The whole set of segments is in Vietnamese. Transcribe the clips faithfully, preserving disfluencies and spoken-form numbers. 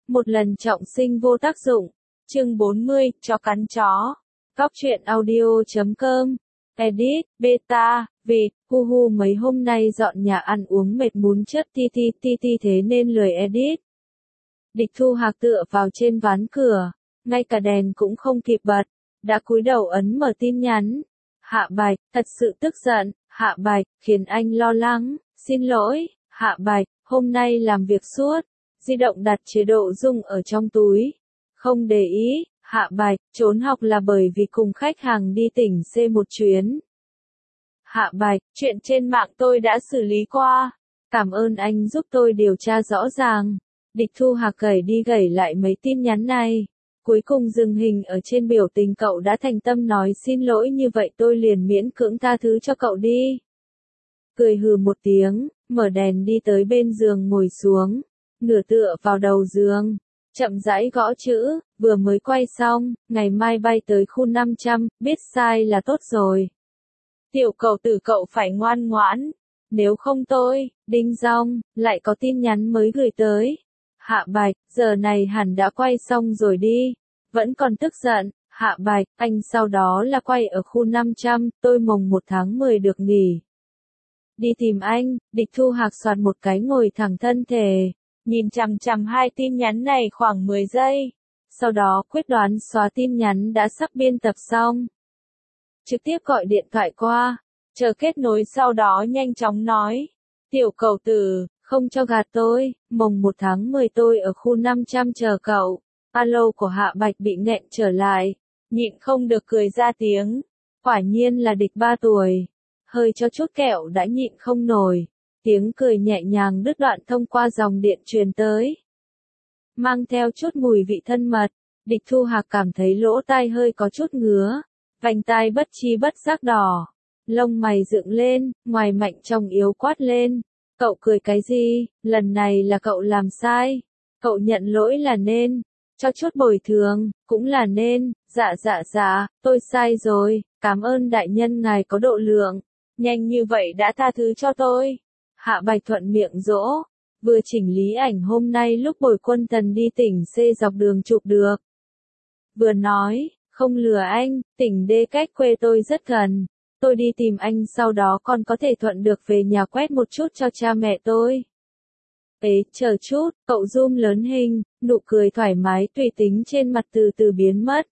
Một lần trọng sinh vô tác dụng. Chương bốn mươi, chó cắn chó. Góc truyện audio chấm com. Edit, beta, vịt, hu hu mấy hôm nay dọn nhà ăn uống mệt muốn chết ti ti ti ti thế nên lười edit. Địch Thu Hạc tựa vào trên ván cửa, ngay cả đèn cũng không kịp bật, đã cúi đầu ấn mở tin nhắn. Hạ Bạch, thật sự tức giận, Hạ Bạch, khiến anh lo lắng, xin lỗi, Hạ Bạch, hôm nay làm việc suốt, di động đặt chế độ rung ở trong túi. Không để ý, Hạ Bạch, trốn học là bởi vì cùng khách hàng đi tỉnh C một chuyến. Hạ Bạch, chuyện trên mạng tôi đã xử lý qua, cảm ơn anh giúp tôi điều tra rõ ràng. Địch Thu Hạc gẩy đi gẩy lại mấy tin nhắn này. Cuối cùng dừng hình ở trên biểu tình cậu đã thành tâm nói xin lỗi như vậy tôi liền miễn cưỡng tha thứ cho cậu đi. Cười hừ một tiếng, mở đèn đi tới bên giường ngồi xuống, nửa tựa vào đầu giường, chậm rãi gõ chữ, vừa mới quay xong, ngày mai bay tới khu năm trăm, biết sai là tốt rồi. Tiểu cậu tử cậu phải ngoan ngoãn, nếu không tôi, đinh dong, lại có tin nhắn mới gửi tới. Hạ Bạch, giờ này hẳn đã quay xong rồi đi. Vẫn còn tức giận, Hạ Bạch, anh sau đó là quay ở khu năm trăm, tôi mồng một tháng mười được nghỉ. Đi tìm anh, Địch Thu Hạc soạt một cái ngồi thẳng thân thể, nhìn chằm chằm hai tin nhắn này khoảng mười giây. Sau đó quyết đoán xóa tin nhắn đã sắp biên tập xong. Trực tiếp gọi điện thoại qua, chờ kết nối sau đó nhanh chóng nói. Tiểu cậu tử, không cho gạt tôi, mồng một tháng mười tôi ở khu năm trăm chờ cậu. Alo của Hạ Bạch bị nghẹn trở lại, nhịn không được cười ra tiếng. Quả nhiên là địch ba tuổi, hơi cho chút kẹo đã nhịn không nổi. Tiếng cười nhẹ nhàng đứt đoạn thông qua dòng điện truyền tới. Mang theo chút mùi vị thân mật, Địch Thu Hạc cảm thấy lỗ tai hơi có chút ngứa, vành tai bất chi bất giác đỏ, lông mày dựng lên, ngoài mạnh trong yếu quát lên. Cậu cười cái gì, lần này là cậu làm sai, cậu nhận lỗi là nên, cho chút bồi thường, cũng là nên, dạ dạ dạ, tôi sai rồi, cảm ơn đại nhân ngài có độ lượng, nhanh như vậy đã tha thứ cho tôi. Hạ Bạch thuận miệng dỗ, vừa chỉnh lý ảnh hôm nay lúc Bồi Quân Tần đi tỉnh C dọc đường chụp được. Vừa nói, không lừa anh, tỉnh D cách quê tôi rất gần. Tôi đi tìm anh sau đó còn có thể thuận được về nhà quét một chút cho cha mẹ tôi. Ế, chờ chút, cậu zoom lớn hình, nụ cười thoải mái tùy tính trên mặt từ từ biến mất.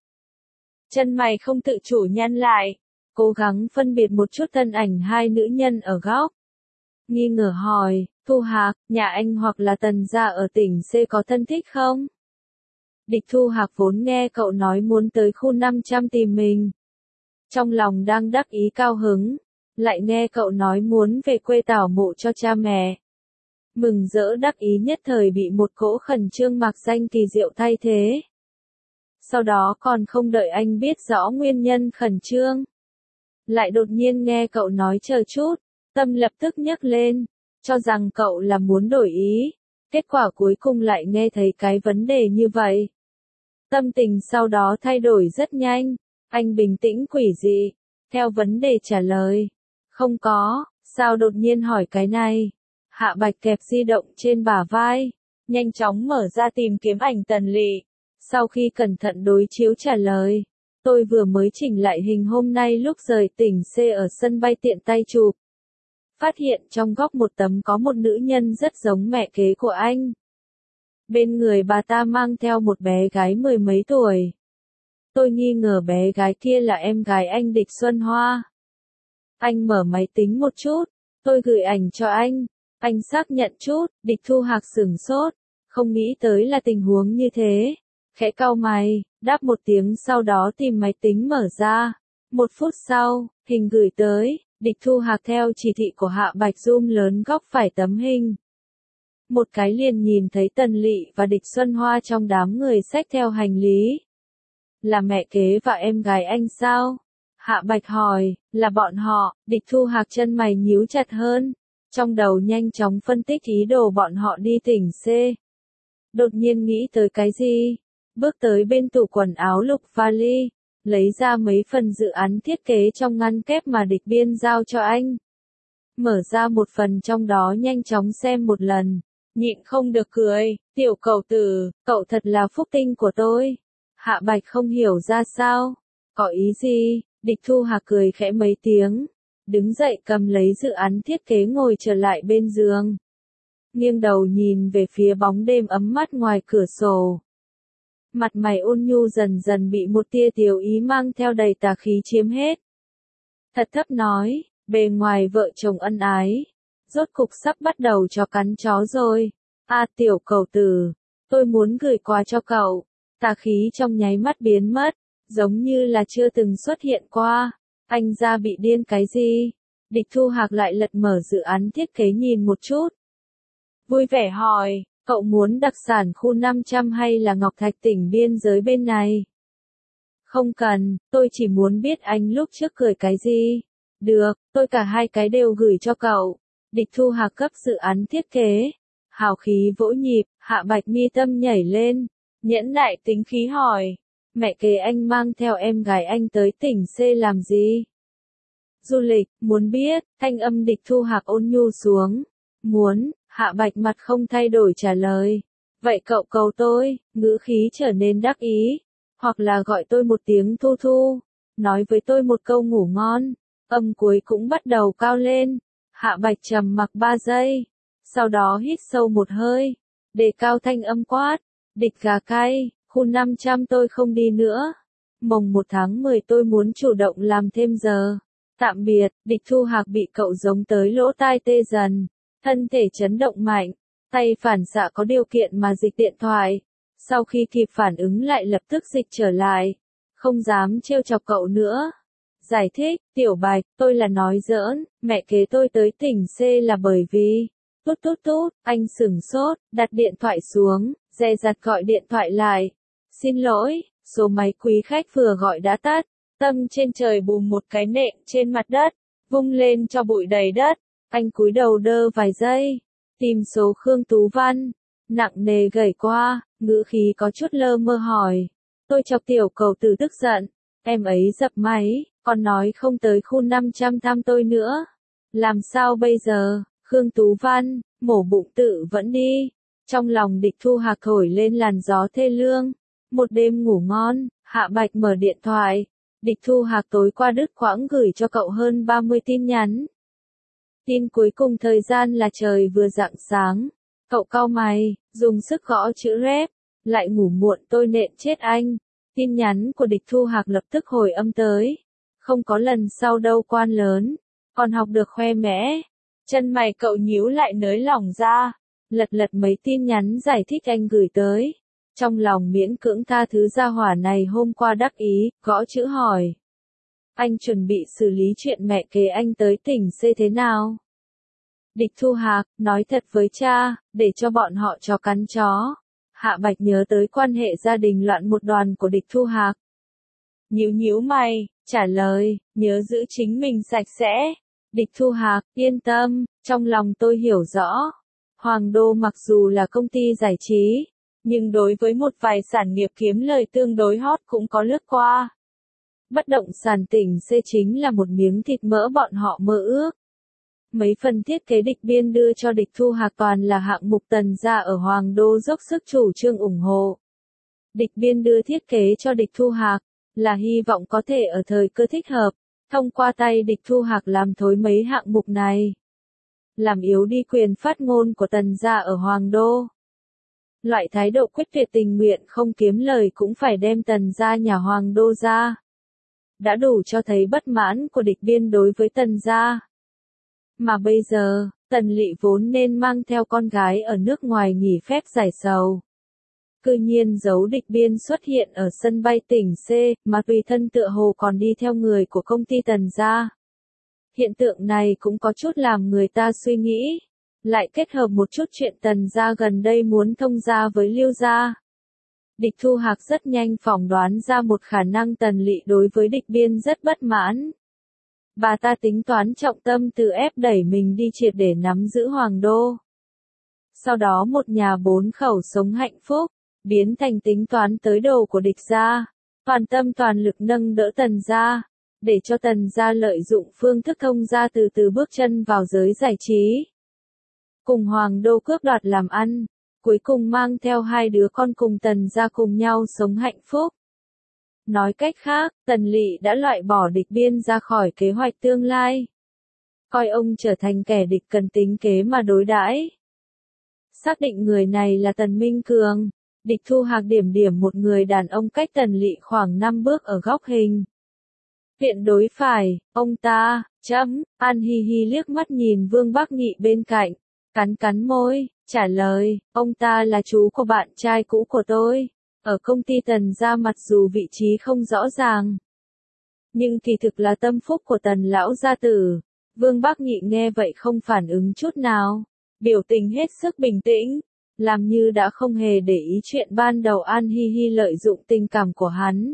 Chân mày không tự chủ nhăn lại, cố gắng phân biệt một chút thân ảnh hai nữ nhân ở góc. Nghi ngờ hỏi, Thu Hạc, nhà anh hoặc là Tần gia ở tỉnh C có thân thích không? Địch Thu Hạc vốn nghe cậu nói muốn tới khu năm trăm tìm mình. Trong lòng đang đắc ý cao hứng, lại nghe cậu nói muốn về quê tảo mộ cho cha mẹ. Mừng rỡ đắc ý nhất thời bị một cỗ khẩn trương mạc danh kỳ diệu thay thế. Sau đó còn không đợi anh biết rõ nguyên nhân khẩn trương. Lại đột nhiên nghe cậu nói chờ chút, tâm lập tức nhấc lên, cho rằng cậu là muốn đổi ý. Kết quả cuối cùng lại nghe thấy cái vấn đề như vậy. Tâm tình sau đó thay đổi rất nhanh. Anh bình tĩnh quỷ dị, theo vấn đề trả lời. Không có, sao đột nhiên hỏi cái này? Hạ Bạch kẹp di động trên bả vai, nhanh chóng mở ra tìm kiếm ảnh Tần Lị. Sau khi cẩn thận đối chiếu trả lời, tôi vừa mới chỉnh lại hình hôm nay lúc rời tỉnh C ở sân bay tiện tay chụp. Phát hiện trong góc một tấm có một nữ nhân rất giống mẹ kế của anh. Bên người bà ta mang theo một bé gái mười mấy tuổi. Tôi nghi ngờ bé gái kia là em gái anh Địch Xuân Hoa. Anh mở máy tính một chút, tôi gửi ảnh cho anh, anh xác nhận chút, Địch Thu Hạc sửng sốt, không nghĩ tới là tình huống như thế. Khẽ cau mày, đáp một tiếng sau đó tìm máy tính mở ra. Một phút sau, hình gửi tới, Địch Thu Hạc theo chỉ thị của Hạ Bạch zoom lớn góc phải tấm hình. Một cái liền nhìn thấy Tần Lị và Địch Xuân Hoa trong đám người xách theo hành lý. Là mẹ kế và em gái anh sao? Hạ Bạch hỏi, là bọn họ. Địch Thu Hạc chân mày nhíu chặt hơn, trong đầu nhanh chóng phân tích ý đồ bọn họ đi tỉnh C. Đột nhiên nghĩ tới cái gì? Bước tới bên tủ quần áo lục vali, lấy ra mấy phần dự án thiết kế trong ngăn kép mà Địch Biên giao cho anh. Mở ra một phần trong đó nhanh chóng xem một lần, nhịn không được cười, tiểu cẩu tử, cậu thật là phúc tinh của tôi. Hạ Bạch không hiểu ra sao, có ý gì, Địch Thu Hạc cười khẽ mấy tiếng, đứng dậy cầm lấy dự án thiết kế ngồi trở lại bên giường. Nghiêng đầu nhìn về phía bóng đêm ấm mắt ngoài cửa sổ. Mặt mày ôn nhu dần dần bị một tia tiểu ý mang theo đầy tà khí chiếm hết. Thật thấp nói, bề ngoài vợ chồng ân ái, rốt cục sắp bắt đầu cho cắn chó rồi. A tiểu cẩu tử, tôi muốn gửi quà cho cậu. Tà khí trong nháy mắt biến mất, giống như là chưa từng xuất hiện qua. Anh ra bị điên cái gì? Địch Thu Hạc lại lật mở dự án thiết kế nhìn một chút. Vui vẻ hỏi, cậu muốn đặc sản khu năm trăm hay là Ngọc Thạch tỉnh biên giới bên này? Không cần, tôi chỉ muốn biết anh lúc trước cười cái gì. Được, tôi cả hai cái đều gửi cho cậu. Địch Thu Hạc cấp dự án thiết kế. Hào khí vỗ nhịp, Hạ Bạch mi tâm nhảy lên. Nhẫn nại tính khí hỏi, mẹ kế anh mang theo em gái anh tới tỉnh C làm gì? Du lịch, muốn biết, thanh âm Địch Thu Hạc ôn nhu xuống. Muốn, Hạ Bạch mặt không thay đổi trả lời. Vậy cậu cầu tôi, ngữ khí trở nên đắc ý. Hoặc là gọi tôi một tiếng Thu Thu. Nói với tôi một câu ngủ ngon. Âm cuối cũng bắt đầu cao lên. Hạ Bạch trầm mặc ba giây. Sau đó hít sâu một hơi. Đề cao thanh âm quát. Địch gà cay, khu năm trăm tôi không đi nữa. Mồng một tháng mười tôi muốn chủ động làm thêm giờ. Tạm biệt, Địch Thu Hạc bị cậu giống tới lỗ tai tê dần. Thân thể chấn động mạnh, tay phản xạ có điều kiện mà dịch điện thoại. Sau khi kịp phản ứng lại lập tức dịch trở lại. Không dám trêu chọc cậu nữa. Giải thích, tiểu Bạch, tôi là nói giỡn, mẹ kế tôi tới tỉnh C là bởi vì... Tút tút tút, anh sửng sốt, đặt điện thoại xuống, dè dặt gọi điện thoại lại. Xin lỗi, số máy quý khách vừa gọi đã tắt. Tâm trên trời bùm một cái nện trên mặt đất, vung lên cho bụi đầy đất. Anh cúi đầu đơ vài giây, tìm số Khương Tú Văn, nặng nề gảy qua, ngữ khí có chút lơ mơ hỏi. Tôi chọc tiểu cẩu tử tức giận, em ấy dập máy, còn nói không tới khu năm trăm thăm tôi nữa. Làm sao bây giờ, Khương Tú Văn, mổ bụng tự vẫn đi. Trong lòng Địch Thu Hạc thổi lên làn gió thê lương. Một đêm ngủ ngon, Hạ Bạch mở điện thoại. Địch Thu Hạc tối qua đứt quãng gửi cho cậu hơn ba mươi tin nhắn. Tin cuối cùng thời gian là trời vừa rạng sáng. Cậu cau mày, dùng sức gõ chữ rep. Lại ngủ muộn tôi nện chết anh. Tin nhắn của Địch Thu Hạc lập tức hồi âm tới. Không có lần sau đâu quan lớn. Còn học được khoe mẽ. Chân mày cậu nhíu lại nới lỏng ra. Lật lật mấy tin nhắn giải thích anh gửi tới. Trong lòng miễn cưỡng tha thứ gia hỏa này hôm qua đắc ý, gõ chữ hỏi. Anh chuẩn bị xử lý chuyện mẹ kế anh tới tỉnh C thế nào? Địch Thu Hạc, nói thật với cha, để cho bọn họ chó cắn chó. Hạ Bạch nhớ tới quan hệ gia đình loạn một đoàn của Địch Thu Hạc. Nhíu nhíu mày, trả lời, nhớ giữ chính mình sạch sẽ. Địch Thu Hạc, yên tâm, trong lòng tôi hiểu rõ. Hoàng Đô mặc dù là công ty giải trí, nhưng đối với một vài sản nghiệp kiếm lời tương đối hot cũng có lướt qua. Bất động sản tỉnh C chính là một miếng thịt mỡ bọn họ mơ ước. Mấy phần thiết kế Địch Biên đưa cho Địch Thu Hạc toàn là hạng mục Tần gia ở Hoàng Đô dốc sức chủ trương ủng hộ. Địch Biên đưa thiết kế cho Địch Thu Hạc, là hy vọng có thể ở thời cơ thích hợp, thông qua tay Địch Thu Hạc làm thối mấy hạng mục này. Làm yếu đi quyền phát ngôn của Tần gia ở Hoàng Đô. Loại thái độ quyết tuyệt tình nguyện không kiếm lời cũng phải đem Tần gia nhà Hoàng Đô ra. Đã đủ cho thấy bất mãn của Địch Biên đối với Tần gia. Mà bây giờ, Tần Lị vốn nên mang theo con gái ở nước ngoài nghỉ phép giải sầu. Cư nhiên giấu Địch Biên xuất hiện ở sân bay tỉnh C, mà tùy thân tựa hồ còn đi theo người của công ty Tần gia. Hiện tượng này cũng có chút làm người ta suy nghĩ. Lại kết hợp một chút chuyện Tần gia gần đây muốn thông gia với Lưu gia. Địch Thu Hạc rất nhanh phỏng đoán ra một khả năng Tần Lị đối với Địch Biên rất bất mãn. Bà ta tính toán trọng tâm từ ép đẩy mình đi triệt để nắm giữ Hoàng Đô. Sau đó một nhà bốn khẩu sống hạnh phúc, biến thành tính toán tới đồ của Địch gia, toàn tâm toàn lực nâng đỡ Tần gia, để cho Tần gia lợi dụng phương thức thông gia từ từ bước chân vào giới giải trí. cùng Hoàng đô cướp đoạt làm ăn, cuối cùng mang theo hai đứa con cùng Tần gia cùng nhau sống hạnh phúc. Nói cách khác, Tần Lỵ đã loại bỏ địch biên ra khỏi kế hoạch tương lai. Coi ông trở thành kẻ địch cần tính kế mà đối đãi. Xác định người này là Tần Minh Cường, địch Thu Hạc điểm điểm một người đàn ông cách Tần Lỵ khoảng năm bước ở góc hình. Viện đối phải, ông ta, chấm, An hi hi liếc mắt nhìn Vương Bắc Nghị bên cạnh, cắn cắn môi, trả lời, ông ta là chú của bạn trai cũ của tôi, ở công ty Tần gia mặc dù vị trí không rõ ràng. Nhưng kỳ thực là tâm phúc của Tần lão gia tử. Vương Bắc Nghị nghe vậy không phản ứng chút nào, biểu tình hết sức bình tĩnh, làm như đã không hề để ý chuyện ban đầu An hi hi lợi dụng tình cảm của hắn.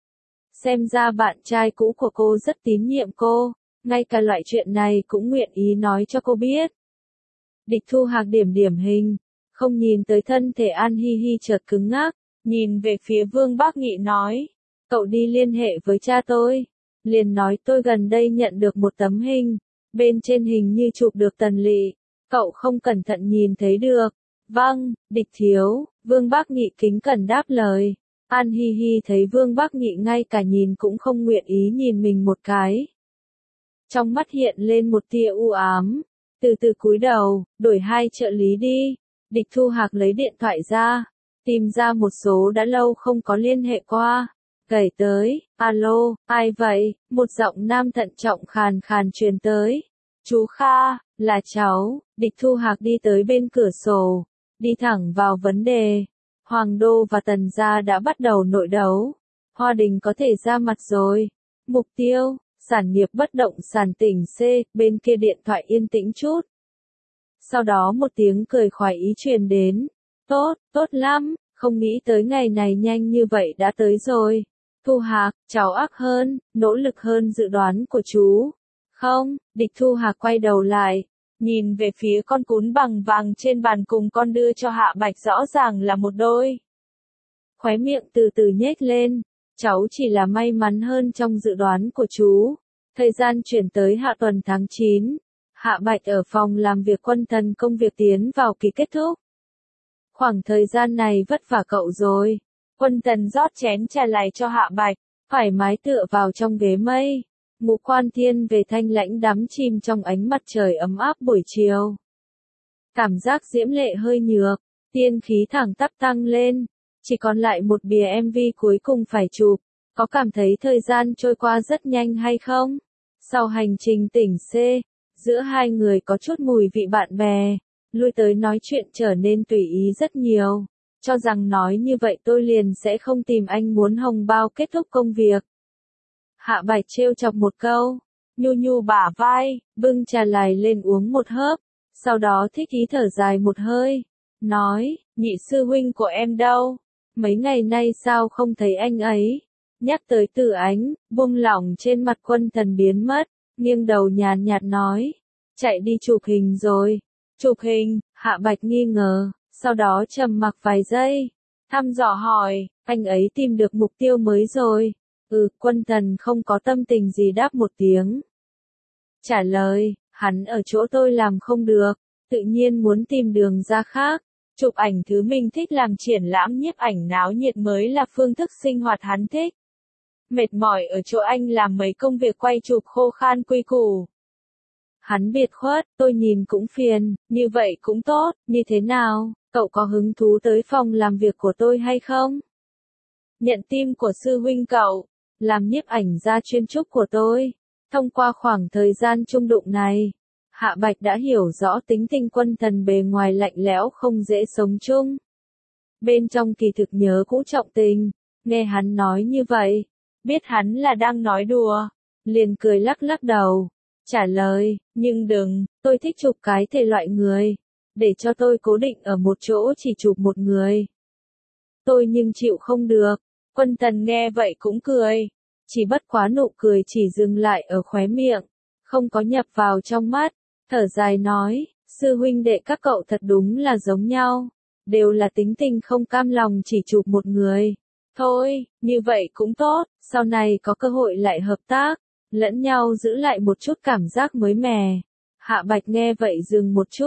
Xem ra bạn trai cũ của cô rất tín nhiệm cô, ngay cả loại chuyện này cũng nguyện ý nói cho cô biết. Địch Thu Hạc điểm điểm hình, không nhìn tới thân thể An hi hi chợt cứng ngắc, nhìn về phía Vương Bắc Nghị nói, cậu đi liên hệ với cha tôi, liền nói tôi gần đây nhận được một tấm hình, bên trên hình như chụp được Tần Lỵ, cậu không cẩn thận nhìn thấy được. Vâng, địch thiếu, Vương Bắc Nghị kính cẩn đáp lời. An hi hi thấy Vương Bắc Nghị ngay cả nhìn cũng không nguyện ý nhìn mình một cái. Trong mắt hiện lên một tia u ám, từ từ cúi đầu, đổi hai trợ lý đi. Địch Thu Hạc lấy điện thoại ra, tìm ra một số đã lâu không có liên hệ qua. Gảy tới, alo, ai vậy? Một giọng nam thận trọng khàn khàn truyền tới. Chú Kha, là cháu. Địch Thu Hạc đi tới bên cửa sổ, đi thẳng vào vấn đề. Hoàng đô và Tần gia đã bắt đầu nội đấu. Hoa Đình có thể ra mặt rồi. Mục tiêu, sản nghiệp bất động sản tỉnh C, bên kia điện thoại yên tĩnh chút. Sau đó một tiếng cười khoái ý truyền đến. Tốt, tốt lắm, không nghĩ tới ngày này nhanh như vậy đã tới rồi. Thu Hạc, cháu ác hơn, nỗ lực hơn dự đoán của chú. Không, địch Thu Hạc quay đầu lại, nhìn về phía con cún bằng vàng trên bàn cùng con đưa cho Hạ Bạch rõ ràng là một đôi. Khóe miệng từ từ nhếch lên, cháu chỉ là may mắn hơn trong dự đoán của chú. Thời gian chuyển tới hạ tuần tháng chín, Hạ Bạch ở phòng làm việc Quân Thần công việc tiến vào kỳ kết thúc. Khoảng thời gian này vất vả cậu rồi. Quân Thần rót chén trà lại cho Hạ Bạch, thoải mái tựa vào trong ghế mây. Ngũ Quan Thiên về thanh lãnh đắm chìm trong ánh mặt trời ấm áp buổi chiều. Cảm giác diễm lệ hơi nhược, tiên khí thẳng tắp tăng lên, chỉ còn lại một bìa em vê cuối cùng phải chụp, có cảm thấy thời gian trôi qua rất nhanh hay không? Sau hành trình tỉnh C, giữa hai người có chút mùi vị bạn bè, lui tới nói chuyện trở nên tùy ý rất nhiều, cho rằng nói như vậy tôi liền sẽ không tìm anh muốn hồng bao kết thúc công việc. Hạ Bạch trêu chọc một câu, nhu nhu bả vai, bưng trà lại lên uống một hớp, sau đó thích ý thở dài một hơi, nói, nhị sư huynh của em đâu, mấy ngày nay sao không thấy anh ấy, nhắc tới Từ Ánh, buông lỏng trên mặt Quân Thần biến mất, nghiêng đầu nhàn nhạt nói, chạy đi chụp hình rồi, chụp hình, Hạ Bạch nghi ngờ, sau đó trầm mặc vài giây, thăm dò hỏi, anh ấy tìm được mục tiêu mới rồi. Ừ, Quân Thần không có tâm tình gì đáp một tiếng. Trả lời, hắn ở chỗ tôi làm không được, tự nhiên muốn tìm đường ra khác. Chụp ảnh thứ mình thích làm triển lãm nhiếp ảnh náo nhiệt mới là phương thức sinh hoạt hắn thích. Mệt mỏi ở chỗ anh làm mấy công việc quay chụp khô khan quy củ. Hắn biệt khuất, tôi nhìn cũng phiền, như vậy cũng tốt, như thế nào, cậu có hứng thú tới phòng làm việc của tôi hay không? Nhận tim của sư huynh cậu, làm nhiếp ảnh gia chuyên trúc của tôi. Thông qua khoảng thời gian chung đụng này, Hạ Bạch đã hiểu rõ tính tình Quân Thần bề ngoài lạnh lẽo không dễ sống chung. Bên trong kỳ thực nhớ cũ trọng tình, nghe hắn nói như vậy, biết hắn là đang nói đùa, liền cười lắc lắc đầu, trả lời, nhưng đừng, tôi thích chụp cái thể loại người, để cho tôi cố định ở một chỗ chỉ chụp một người. Tôi nhưng chịu không được. Quân Thần nghe vậy cũng cười, chỉ bất quá nụ cười chỉ dừng lại ở khóe miệng, không có nhập vào trong mắt, thở dài nói, sư huynh đệ các cậu thật đúng là giống nhau, đều là tính tình không cam lòng chỉ chụp một người. Thôi, như vậy cũng tốt, sau này có cơ hội lại hợp tác, lẫn nhau giữ lại một chút cảm giác mới mẻ. Hạ Bạch nghe vậy dừng một chút,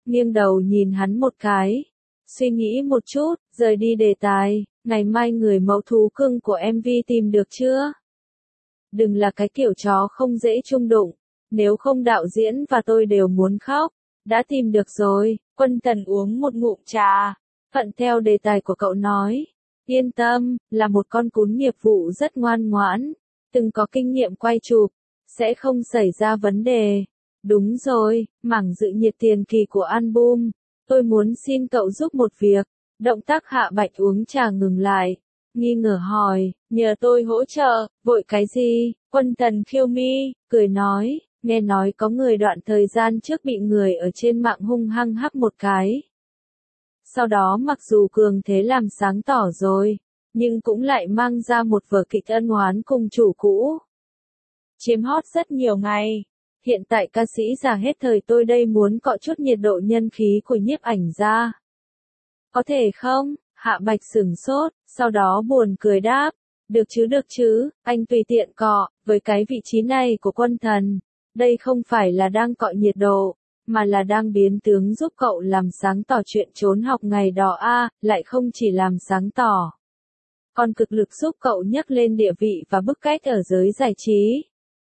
nghiêng đầu nhìn hắn một cái. Suy nghĩ một chút, rời đi đề tài, ngày mai người mẫu thú cưng của em vê tìm được chưa? Đừng là cái kiểu chó không dễ chung đụng, nếu không đạo diễn và tôi đều muốn khóc. Đã tìm được rồi, Quân Tần uống một ngụm trà, thuận theo đề tài của cậu nói. Yên tâm, là một con cún nghiệp vụ rất ngoan ngoãn, từng có kinh nghiệm quay chụp, sẽ không xảy ra vấn đề. Đúng rồi, mảng dự nhiệt tiền kỳ của album, tôi muốn xin cậu giúp một việc. Động tác Hạ Bạch uống trà ngừng lại, nghi ngờ hỏi, nhờ tôi hỗ trợ, vội cái gì? Quân Tần khiêu mi, cười nói, nghe nói có người đoạn thời gian trước bị người ở trên mạng hung hăng hắc một cái. Sau đó mặc dù cường thế làm sáng tỏ rồi, nhưng cũng lại mang ra một vở kịch ân oán cùng chủ cũ. Chiếm hot rất nhiều ngày. Hiện tại ca sĩ già hết thời tôi đây muốn cọ chút nhiệt độ nhân khí của nhiếp ảnh ra. Có thể không? Hạ Bạch sửng sốt, sau đó buồn cười đáp. Được chứ được chứ, anh tùy tiện cọ, với cái vị trí này của Quân Thần. Đây không phải là đang cọ nhiệt độ, mà là đang biến tướng giúp cậu làm sáng tỏ chuyện trốn học ngày đó a, à, lại không chỉ làm sáng tỏ. Còn cực lực giúp cậu nhấc lên địa vị và bức cách ở giới giải trí.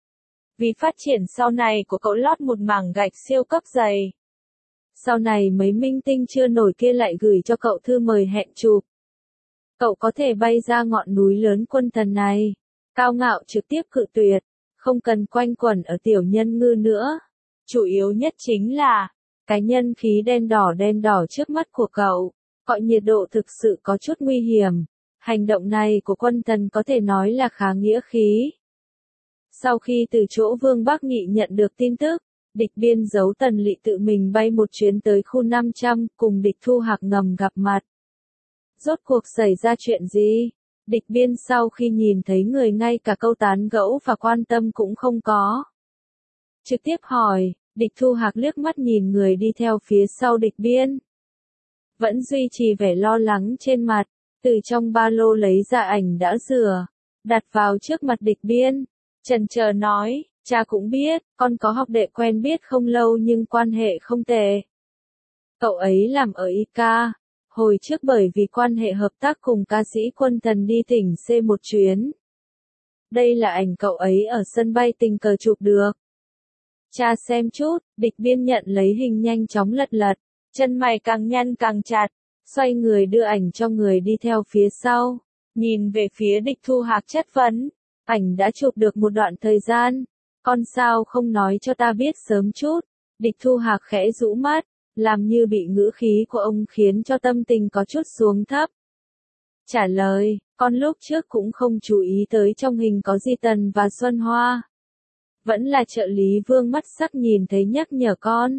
Vì phát triển sau này của cậu lót một mảng gạch siêu cấp dày. Sau này mấy minh tinh chưa nổi kia lại gửi cho cậu thư mời hẹn chụp. Cậu có thể bay ra ngọn núi lớn Quân Thần này. Cao ngạo trực tiếp cự tuyệt, không cần quanh quẩn ở tiểu nhân ngư nữa. Chủ yếu nhất chính là, cái nhân khí đen đỏ đen đỏ trước mắt của cậu, cọ nhiệt độ thực sự có chút nguy hiểm. Hành động này của Quân Thần có thể nói là khá nghĩa khí. Sau khi từ chỗ Vương Bắc Nghị nhận được tin tức, Địch Biên giấu Tần Lị tự mình bay một chuyến tới khu năm trăm cùng Địch Thu Hạc ngầm gặp mặt. Rốt cuộc xảy ra chuyện gì? Địch Biên sau khi nhìn thấy người ngay cả câu tán gẫu và quan tâm cũng không có. Trực tiếp hỏi, Địch Thu Hạc liếc mắt nhìn người đi theo phía sau Địch Biên. Vẫn duy trì vẻ lo lắng trên mặt, từ trong ba lô lấy ra ảnh đã rửa, đặt vào trước mặt Địch Biên. Chần chờ nói, cha cũng biết, con có học đệ quen biết không lâu nhưng quan hệ không tệ. Cậu ấy làm ở i ca, hồi trước bởi vì quan hệ hợp tác cùng ca sĩ Quân Thần đi tỉnh C một chuyến. Đây là ảnh cậu ấy ở sân bay tình cờ chụp được. Cha xem chút, Địch Biên nhận lấy hình nhanh chóng lật lật, chân mày càng nhăn càng chặt, xoay người đưa ảnh cho người đi theo phía sau, nhìn về phía Địch Thu Hạc chất vấn. Ảnh đã chụp được một đoạn thời gian, con sao không nói cho ta biết sớm chút. Địch Thu Hạc khẽ rũ mắt, làm như bị ngữ khí của ông khiến cho tâm tình có chút xuống thấp. Trả lời, con lúc trước cũng không chú ý tới trong hình có Di Tần và Xuân Hoa. Vẫn là trợ lý Vương mắt sắc nhìn thấy nhắc nhở con.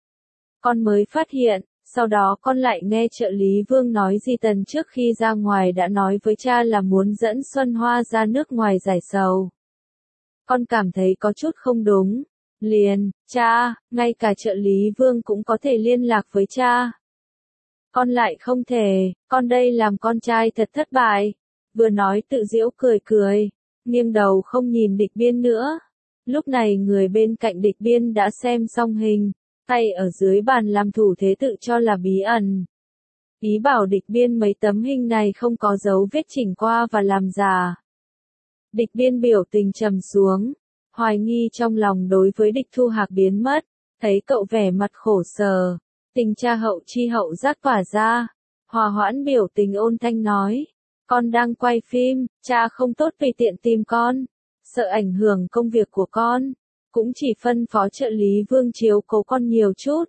Con mới phát hiện, sau đó con lại nghe trợ lý Vương nói Di Tần trước khi ra ngoài đã nói với cha là muốn dẫn Xuân Hoa ra nước ngoài giải sầu. Con cảm thấy có chút không đúng. Liền, cha, ngay cả trợ lý Vương cũng có thể liên lạc với cha. Con lại không thể, con đây làm con trai thật thất bại. Vừa nói tự giễu cười cười, nghiêng đầu không nhìn Địch Biên nữa. Lúc này người bên cạnh Địch Biên đã xem xong hình, tay ở dưới bàn làm thủ thế tự cho là bí ẩn. Ý bảo Địch Biên mấy tấm hình này không có dấu vết chỉnh qua và làm giả. Địch Biên biểu tình trầm xuống, hoài nghi trong lòng đối với Địch Thu Hạc biến mất, thấy cậu vẻ mặt khổ sở, tình cha hậu chi hậu giác tỏa ra, hòa hoãn biểu tình ôn thanh nói, con đang quay phim, cha không tốt tùy tiện tìm con, sợ ảnh hưởng công việc của con, cũng chỉ phân phó trợ lý Vương chiếu cố con nhiều chút.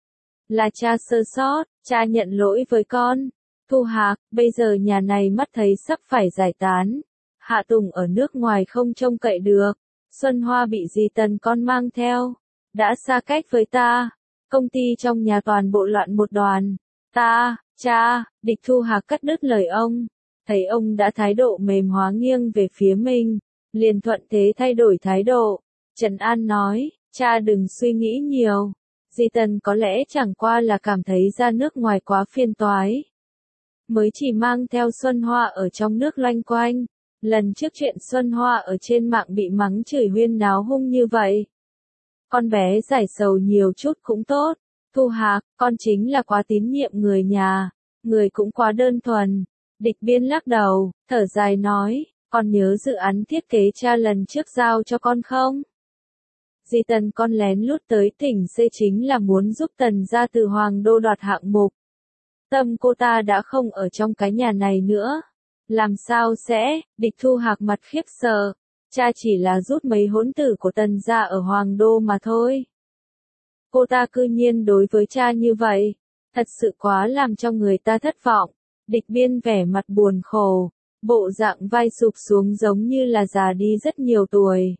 Là cha sơ sót, cha nhận lỗi với con. Thu Hạc, bây giờ nhà này mắt thấy sắp phải giải tán. Hạ Tùng ở nước ngoài không trông cậy được. Xuân Hoa bị Di Tần con mang theo. Đã xa cách với ta. Công ty trong nhà toàn bộ loạn một đoàn. Ta, cha, Địch Thu Hạc cắt đứt lời ông. Thấy ông đã thái độ mềm hóa nghiêng về phía mình. Liền thuận thế thay đổi thái độ. Trần An nói, cha đừng suy nghĩ nhiều. Di Tần có lẽ chẳng qua là cảm thấy ra nước ngoài quá phiền toái. Mới chỉ mang theo Xuân Hoa ở trong nước loanh quanh. Lần trước chuyện Xuân Hoa ở trên mạng bị mắng chửi huyên náo hung như vậy. Con bé giải sầu nhiều chút cũng tốt. Thu Hạc, con chính là quá tín nhiệm người nhà, người cũng quá đơn thuần. Địch Biên lắc đầu, thở dài nói, con nhớ dự án thiết kế cha lần trước giao cho con không? Di Tần con lén lút tới tỉnh C chính là muốn giúp Tần gia từ Hoàng Đô đoạt hạng mục. Tâm cô ta đã không ở trong cái nhà này nữa. Làm sao sẽ, Địch Thu Hạc mặt khiếp sợ, cha chỉ là rút mấy hỗn tử của Tần gia ở Hoàng Đô mà thôi. Cô ta cư nhiên đối với cha như vậy, thật sự quá làm cho người ta thất vọng. Địch Biên vẻ mặt buồn khổ, bộ dạng vai sụp xuống giống như là già đi rất nhiều tuổi.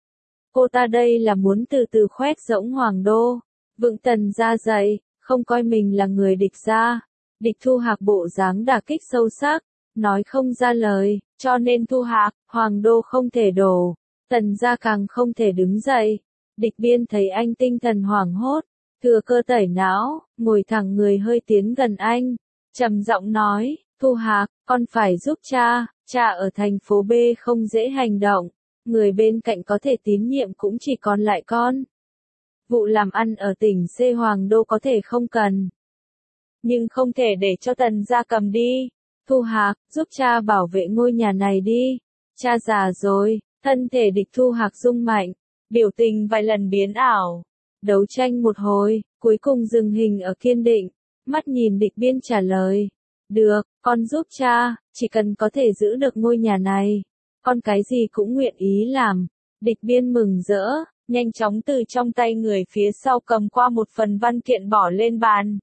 Cô ta đây là muốn từ từ khoét rỗng Hoàng Đô, vững Tần gia dậy, không coi mình là người địch gia. Địch Thu Hạc bộ dáng đả kích sâu sắc, nói không ra lời, cho nên Thu Hạc, Hoàng Đô không thể đổ, Tần gia càng không thể đứng dậy. Địch Biên thấy anh tinh thần hoảng hốt, thừa cơ tẩy não, ngồi thẳng người hơi tiến gần anh, trầm giọng nói, Thu Hạc, con phải giúp cha, cha ở thành phố B không dễ hành động, người bên cạnh có thể tín nhiệm cũng chỉ còn lại con. Vụ làm ăn ở tỉnh C Hoàng Đô có thể không cần, nhưng không thể để cho Tần gia cầm đi. Thu Hạc, giúp cha bảo vệ ngôi nhà này đi, cha già rồi. Thân thể Địch Thu Hạc rung mạnh, biểu tình vài lần biến ảo, đấu tranh một hồi, cuối cùng dừng hình ở kiên định, mắt nhìn Địch Biên trả lời, được, con giúp cha, chỉ cần có thể giữ được ngôi nhà này, con cái gì cũng nguyện ý làm. Địch Biên mừng rỡ, nhanh chóng từ trong tay người phía sau cầm qua một phần văn kiện bỏ lên bàn.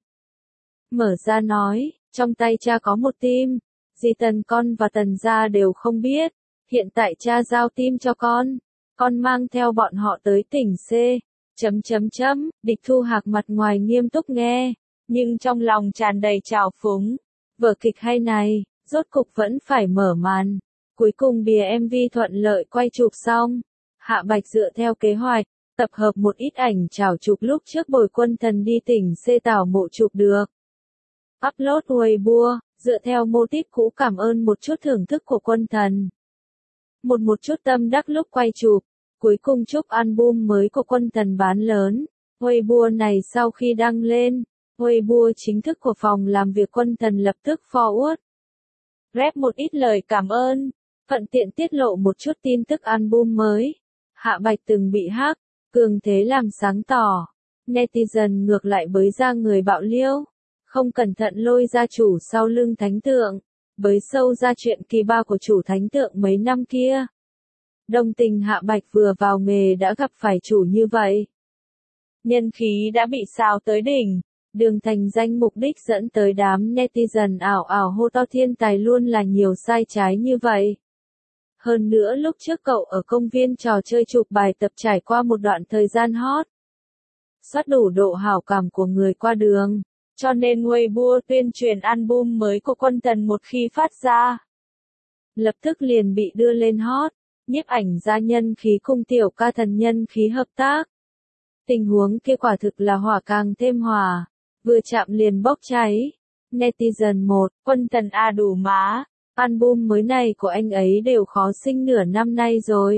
Mở ra nói, trong tay cha có một tim, Di Tần con và Tần gia đều không biết, hiện tại cha giao tim cho con, con mang theo bọn họ tới tỉnh C, chấm chấm chấm, Địch Thu Hạc mặt ngoài nghiêm túc nghe, nhưng trong lòng tràn đầy trào phúng, vở kịch hay này, rốt cục vẫn phải mở màn. Cuối cùng bìa em vê thuận lợi quay chụp xong, Hạ Bạch dựa theo kế hoạch, tập hợp một ít ảnh chào chụp lúc trước Bồi Quân Thần đi tỉnh C tảo mộ chụp được. Upload Weibo, dựa theo mô típ cũ cảm ơn một chút thưởng thức của Quân Thần. Một một chút tâm đắc lúc quay chụp, cuối cùng chúc album mới của Quân Thần bán lớn. Weibo này sau khi đăng lên, Weibo chính thức của phòng làm việc Quân Thần lập tức forward. Rep một ít lời cảm ơn, thuận tiện tiết lộ một chút tin tức album mới. Hạ Bạch từng bị hack, cường thế làm sáng tỏ. Netizen ngược lại bới ra người bạo liêu, không cẩn thận lôi ra chủ sau lưng thánh tượng, bới sâu ra chuyện kỳ ba của chủ thánh tượng mấy năm kia. Đồng tình Hạ Bạch vừa vào nghề đã gặp phải chủ như vậy. Nhân khí đã bị xào tới đỉnh, đường thành danh mục đích dẫn tới đám netizen ảo ảo hô to thiên tài luôn là nhiều sai trái như vậy. Hơn nữa lúc trước cậu ở công viên trò chơi chụp bài tập trải qua một đoạn thời gian hot, soát đủ độ hảo cảm của người qua đường, cho nên Weibo tuyên truyền album mới của Quân Thần một khi phát ra, lập tức liền bị đưa lên hot. Nhiếp ảnh gia nhân khí cùng tiểu ca thần nhân khí hợp tác. Tình huống kia quả thực là hỏa càng thêm hỏa, vừa chạm liền bốc cháy. Netizen một, Quân Thần a đủ má, album mới này của anh ấy đều khó sinh nửa năm nay rồi.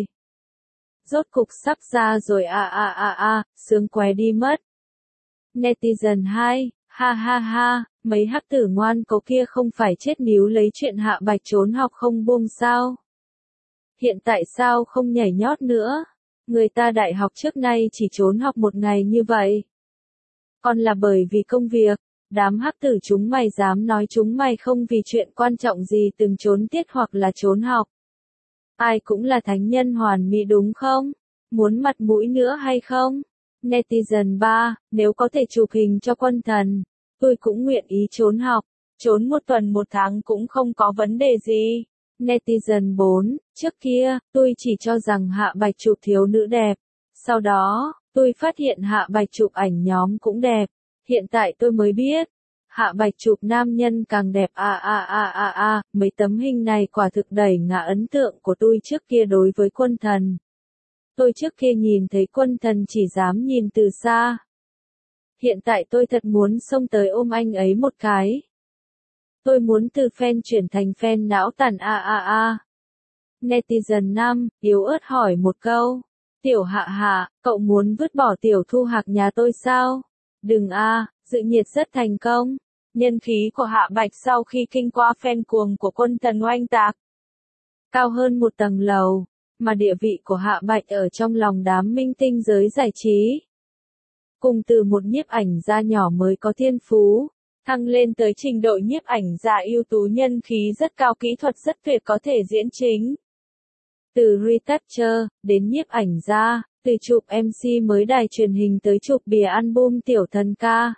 Rốt cục sắp ra rồi a a a a, sướng què đi mất. Netizen hai, ha ha ha, mấy hắc tử ngoan cố kia không phải chết níu lấy chuyện Hạ Bạch trốn học không buông sao. Hiện tại sao không nhảy nhót nữa? Người ta đại học trước nay chỉ trốn học một ngày như vậy. Còn là bởi vì công việc, đám hắc tử chúng mày dám nói chúng mày không vì chuyện quan trọng gì từng trốn tiết hoặc là trốn học. Ai cũng là thánh nhân hoàn mỹ đúng không? Muốn mặt mũi nữa hay không? Netizen ba, nếu có thể chụp hình cho Quân Thần, tôi cũng nguyện ý trốn học, trốn một tuần một tháng cũng không có vấn đề gì. Netizen bốn, trước kia, tôi chỉ cho rằng Hạ Bạch chụp thiếu nữ đẹp. Sau đó, tôi phát hiện Hạ Bạch chụp ảnh nhóm cũng đẹp. Hiện tại tôi mới biết, Hạ Bạch chụp nam nhân càng đẹp a a a a a, mấy tấm hình này quả thực đẩy ngã ấn tượng của tôi trước kia đối với Quân Thần. Tôi trước kia nhìn thấy Quân Thần chỉ dám nhìn từ xa. Hiện tại tôi thật muốn xông tới ôm anh ấy một cái. Tôi muốn từ fan chuyển thành fan não tàn a a a. Netizen năm, yếu ớt hỏi một câu. Tiểu Hạ Hạ, cậu muốn vứt bỏ Tiểu Thu Hạc nhà tôi sao? Đừng a, dự nhiệt rất thành công. Nhân khí của Hạ Bạch sau khi kinh qua phen cuồng của quân Tần oanh tạc, cao hơn một tầng lầu, mà địa vị của Hạ Bạch ở trong lòng đám minh tinh giới giải trí, cùng từ một nhiếp ảnh gia nhỏ mới có thiên phú, thăng lên tới trình độ nhiếp ảnh gia ưu tú, nhân khí rất cao, kỹ thuật rất tuyệt, có thể diễn chính. Từ retoucher đến nhiếp ảnh gia, từ chụp em xê mới đài truyền hình tới chụp bìa album tiểu thần ca.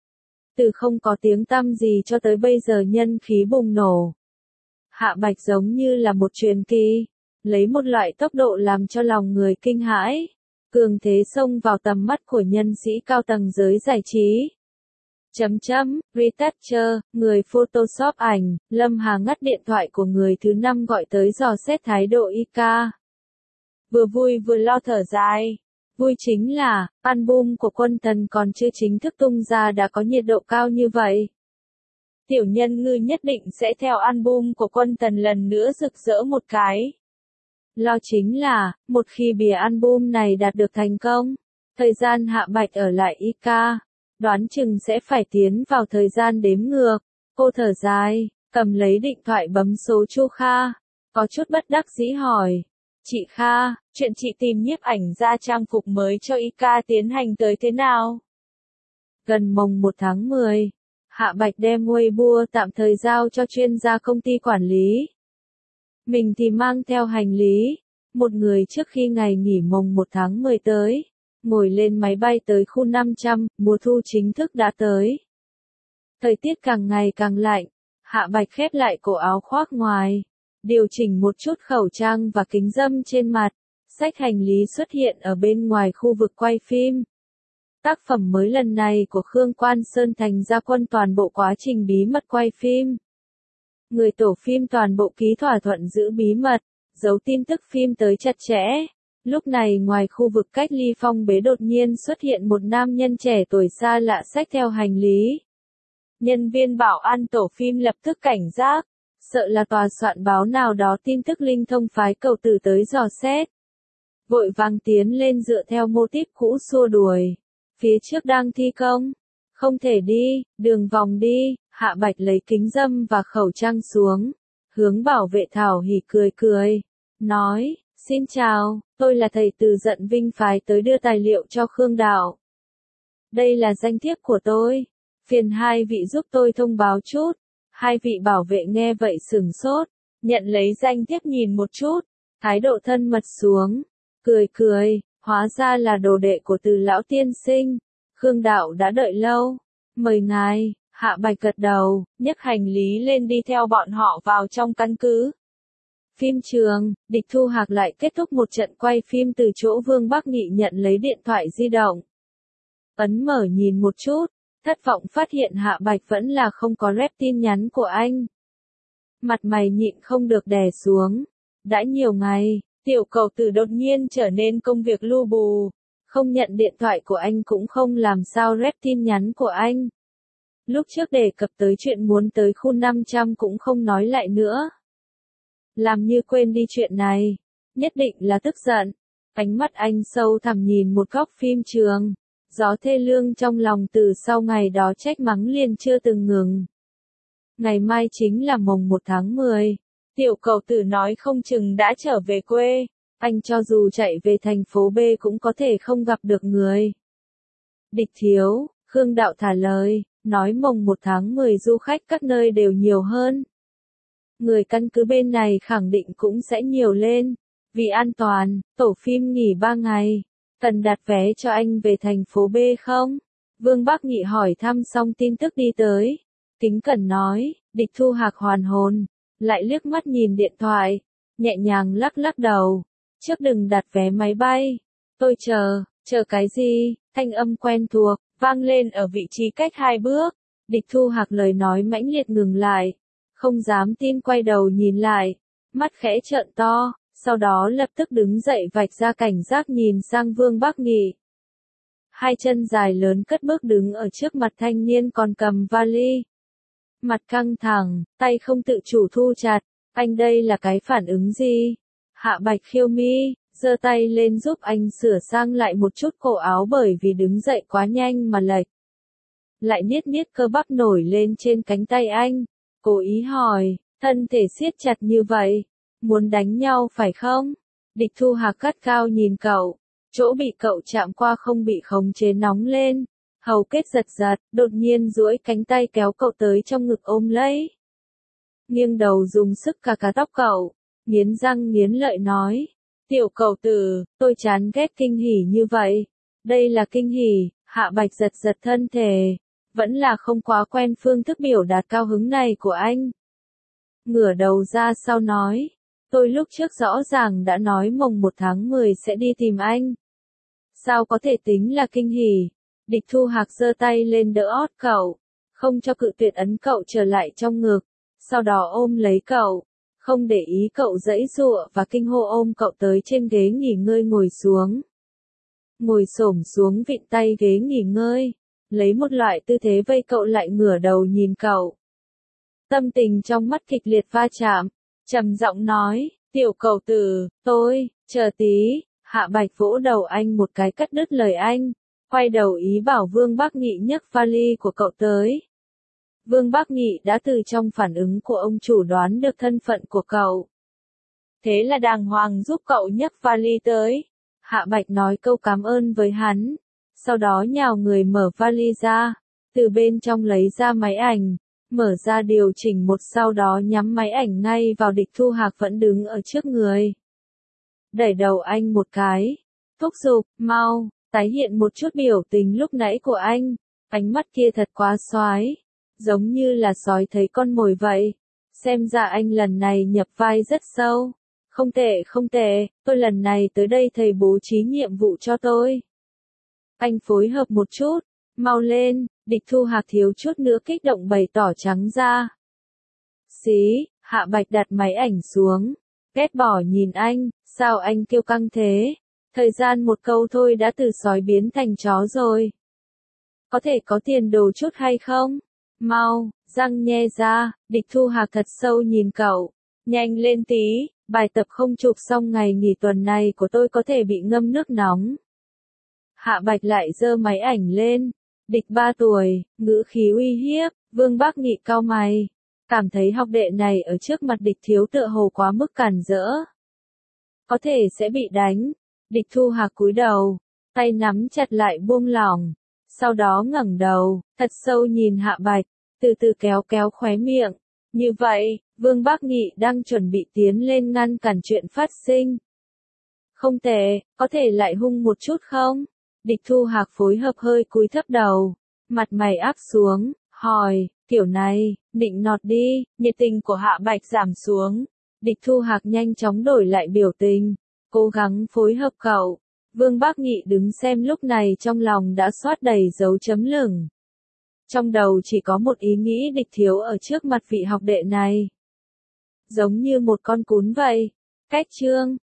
Từ không có tiếng tăm gì cho tới bây giờ nhân khí bùng nổ. Hạ Bạch giống như là một truyền kỳ, lấy một loại tốc độ làm cho lòng người kinh hãi, cường thế xông vào tầm mắt của nhân sĩ cao tầng giới giải trí. Chấm chấm, retoucher, người Photoshop ảnh, Lâm Hà ngắt điện thoại của người thứ năm gọi tới dò xét thái độ i ca. Vừa vui vừa lo thở dài. Vui chính là, album của Quân Tần còn chưa chính thức tung ra đã có nhiệt độ cao như vậy. Tiểu Nhân Ngư nhất định sẽ theo album của Quân Tần lần nữa rực rỡ một cái. Lo chính là, một khi bìa album này đạt được thành công, thời gian Hạ Bạch ở lại i ca, đoán chừng sẽ phải tiến vào thời gian đếm ngược. Cô thở dài, cầm lấy điện thoại bấm số Chu Kha, có chút bất đắc dĩ hỏi. Chị Kha, chuyện chị tìm nhiếp ảnh ra trang phục mới cho i ca tiến hành tới thế nào? Gần mồng một tháng mười, Hạ Bạch đem Weibo tạm thời giao cho chuyên gia công ty quản lý. Mình thì mang theo hành lý, một người trước khi ngày nghỉ mồng một tháng mười tới, ngồi lên máy bay tới khu năm trăm, mùa thu chính thức đã tới. Thời tiết càng ngày càng lạnh, Hạ Bạch khép lại cổ áo khoác ngoài, điều chỉnh một chút khẩu trang và kính râm trên mặt, xách hành lý xuất hiện ở bên ngoài khu vực quay phim. Tác phẩm mới lần này của Khương Quan Sơn Thành ra quân toàn bộ quá trình bí mật quay phim. Người tổ phim toàn bộ ký thỏa thuận giữ bí mật, giấu tin tức phim tới chặt chẽ. Lúc này ngoài khu vực cách ly phong bế đột nhiên xuất hiện một nam nhân trẻ tuổi xa lạ xách theo hành lý. Nhân viên bảo an tổ phim lập tức cảnh giác, sợ là tòa soạn báo nào đó tin tức linh thông phái cầu tử tới dò xét. Vội vàng tiến lên dựa theo mô típ cũ xua đuổi. Phía trước đang thi công. Không thể đi, đường vòng đi. Hạ Bạch lấy kính râm và khẩu trang xuống. Hướng bảo vệ Thảo Hỉ cười cười. Nói, xin chào, tôi là thầy từ Dận Vinh phái tới đưa tài liệu cho Khương Đạo. Đây là danh thiếp của tôi. Phiền hai vị giúp tôi thông báo chút. Hai vị bảo vệ nghe vậy sửng sốt. Nhận lấy danh thiếp nhìn một chút. Thái độ thân mật xuống. Cười cười, hóa ra là đồ đệ của Từ lão tiên sinh. Khương Đạo đã đợi lâu. Mời ngài. Hạ Bạch gật đầu, nhấc hành lý lên đi theo bọn họ vào trong căn cứ. Phim trường, Địch Thu Hạc lại kết thúc một trận quay phim từ chỗ Vương Bắc Nghị nhận lấy điện thoại di động. Ấn mở nhìn một chút, thất vọng phát hiện Hạ Bạch vẫn là không có rep tin nhắn của anh. Mặt mày nhịn không được đè xuống. Đã nhiều ngày, tiểu cầu tử đột nhiên trở nên công việc lu bù. Không nhận điện thoại của anh cũng không làm sao rep tin nhắn của anh. Lúc trước đề cập tới chuyện muốn tới khu năm trăm cũng không nói lại nữa. Làm như quên đi chuyện này. Nhất định là tức giận. Ánh mắt anh sâu thẳm nhìn một góc phim trường. Gió thê lương trong lòng từ sau ngày đó trách mắng liền chưa từng ngừng. Ngày mai chính là mồng một tháng mười. Tiểu cầu tử nói không chừng đã trở về quê. Anh cho dù chạy về thành phố B cũng có thể không gặp được người. Địch thiếu, Khương Đạo thả lời, nói mồng một tháng mười du khách các nơi đều nhiều hơn. Người căn cứ bên này khẳng định cũng sẽ nhiều lên. Vì an toàn, tổ phim nghỉ ba ngày. Cần đặt vé cho anh về thành phố B không? Vương Bắc Nghị hỏi thăm xong tin tức đi tới. Kính cẩn nói, Địch Thu Hạc hoàn hồn. Lại liếc mắt nhìn điện thoại. Nhẹ nhàng lắc lắc đầu. Trước đừng đặt vé máy bay. Tôi chờ, chờ cái gì? Thanh âm quen thuộc, vang lên ở vị trí cách hai bước. Địch Thu Hạc lời nói mãnh liệt ngừng lại. Không dám tin quay đầu nhìn lại. Mắt khẽ trợn to, sau đó lập tức đứng dậy vạch ra cảnh giác nhìn sang Vương Bắc Nghị. Hai chân dài lớn cất bước đứng ở trước mặt thanh niên còn cầm vali. Mặt căng thẳng, tay không tự chủ thu chặt. Anh đây là cái phản ứng gì? Hạ Bạch khiêu mi, giơ tay lên giúp anh sửa sang lại một chút cổ áo bởi vì đứng dậy quá nhanh mà lệch. lại niết niết cơ bắp nổi lên trên cánh tay anh, cố ý hỏi, thân thể siết chặt như vậy, muốn đánh nhau phải không? Địch Thu Hạc gắt gao nhìn cậu, chỗ bị cậu chạm qua không bị khống chế nóng lên, hầu kết giật giật, đột nhiên duỗi cánh tay kéo cậu tới trong ngực ôm lấy. Nghiêng đầu dùng sức cà cà tóc cậu, nghiến răng nghiến lợi nói, tiểu cậu tử, tôi chán ghét kinh hỉ như vậy. Đây là kinh hỉ, Hạ Bạch giật giật thân thể, vẫn là không quá quen phương thức biểu đạt cao hứng này của anh. Ngửa đầu ra sau nói, tôi lúc trước rõ ràng đã nói mồng một tháng mười sẽ đi tìm anh. Sao có thể tính là kinh hỉ? Địch Thu Hạc giơ tay lên đỡ ót cậu, không cho cự tuyệt ấn cậu trở lại trong ngực, sau đó ôm lấy cậu, không để ý cậu giãy giụa và kinh hô ôm cậu tới trên ghế nghỉ ngơi ngồi xuống. Ngồi xổm xuống vịn tay ghế nghỉ ngơi, lấy một loại tư thế vây cậu lại ngửa đầu nhìn cậu. Tâm tình trong mắt kịch liệt va chạm, trầm giọng nói, tiểu cậu tử, tôi, chờ tí, Hạ Bạch vỗ đầu anh một cái cắt đứt lời anh, quay đầu ý bảo Vương Bắc Nghị nhấc vali của cậu tới. Vương Bắc Nghị đã từ trong phản ứng của ông chủ đoán được thân phận của cậu. Thế là đàng hoàng giúp cậu nhấc vali tới. Hạ Bạch nói câu cảm ơn với hắn, sau đó nhào người mở vali ra, từ bên trong lấy ra máy ảnh, mở ra điều chỉnh một sau đó nhắm máy ảnh ngay vào Địch Thu Hạc vẫn đứng ở trước người. Đẩy đầu anh một cái, thúc giục, mau, tái hiện một chút biểu tình lúc nãy của anh, ánh mắt kia thật quá xoái, giống như là sói thấy con mồi vậy, xem ra anh lần này nhập vai rất sâu. Không tệ không tệ, tôi lần này tới đây thầy bố trí nhiệm vụ cho tôi. Anh phối hợp một chút, mau lên, Địch Thu Hạc thiếu chút nữa kích động bày tỏ trắng ra. Xí, Hạ Bạch đặt máy ảnh xuống, ghét bỏ nhìn anh, sao anh kiêu căng thế, thời gian một câu thôi đã từ sói biến thành chó rồi. Có thể có tiền đồ chút hay không? Mau, răng nhe ra, Địch Thu Hạc thật sâu nhìn cậu, nhanh lên tí. Bài tập không chụp xong ngày nghỉ tuần này của tôi có thể bị ngâm nước nóng. Hạ Bạch lại giơ máy ảnh lên. Địch ba tuổi, ngữ khí uy hiếp, Vương Bắc Nghị cau mày. Cảm thấy học đệ này ở trước mặt địch thiếu tựa hồ quá mức cản rỡ. Có thể sẽ bị đánh. Địch Thu Hạc cúi đầu, tay nắm chặt lại buông lỏng. Sau đó ngẩng đầu, thật sâu nhìn Hạ Bạch, từ từ kéo kéo khóe miệng. Như vậy, Vương Bắc Nghị đang chuẩn bị tiến lên ngăn cản chuyện phát sinh. Không tệ, có thể lại hung một chút không? Địch Thu Hạc phối hợp hơi cúi thấp đầu, mặt mày áp xuống, hỏi, kiểu này, định nọt đi, nhiệt tình của Hạ Bạch giảm xuống. Địch Thu Hạc nhanh chóng đổi lại biểu tình, cố gắng phối hợp cậu. Vương Bắc Nghị đứng xem lúc này trong lòng đã xoát đầy dấu chấm lửng. Trong đầu chỉ có một ý nghĩ địch thiếu ở trước mặt vị học đệ này. Giống như một con cún vậy. Cách chương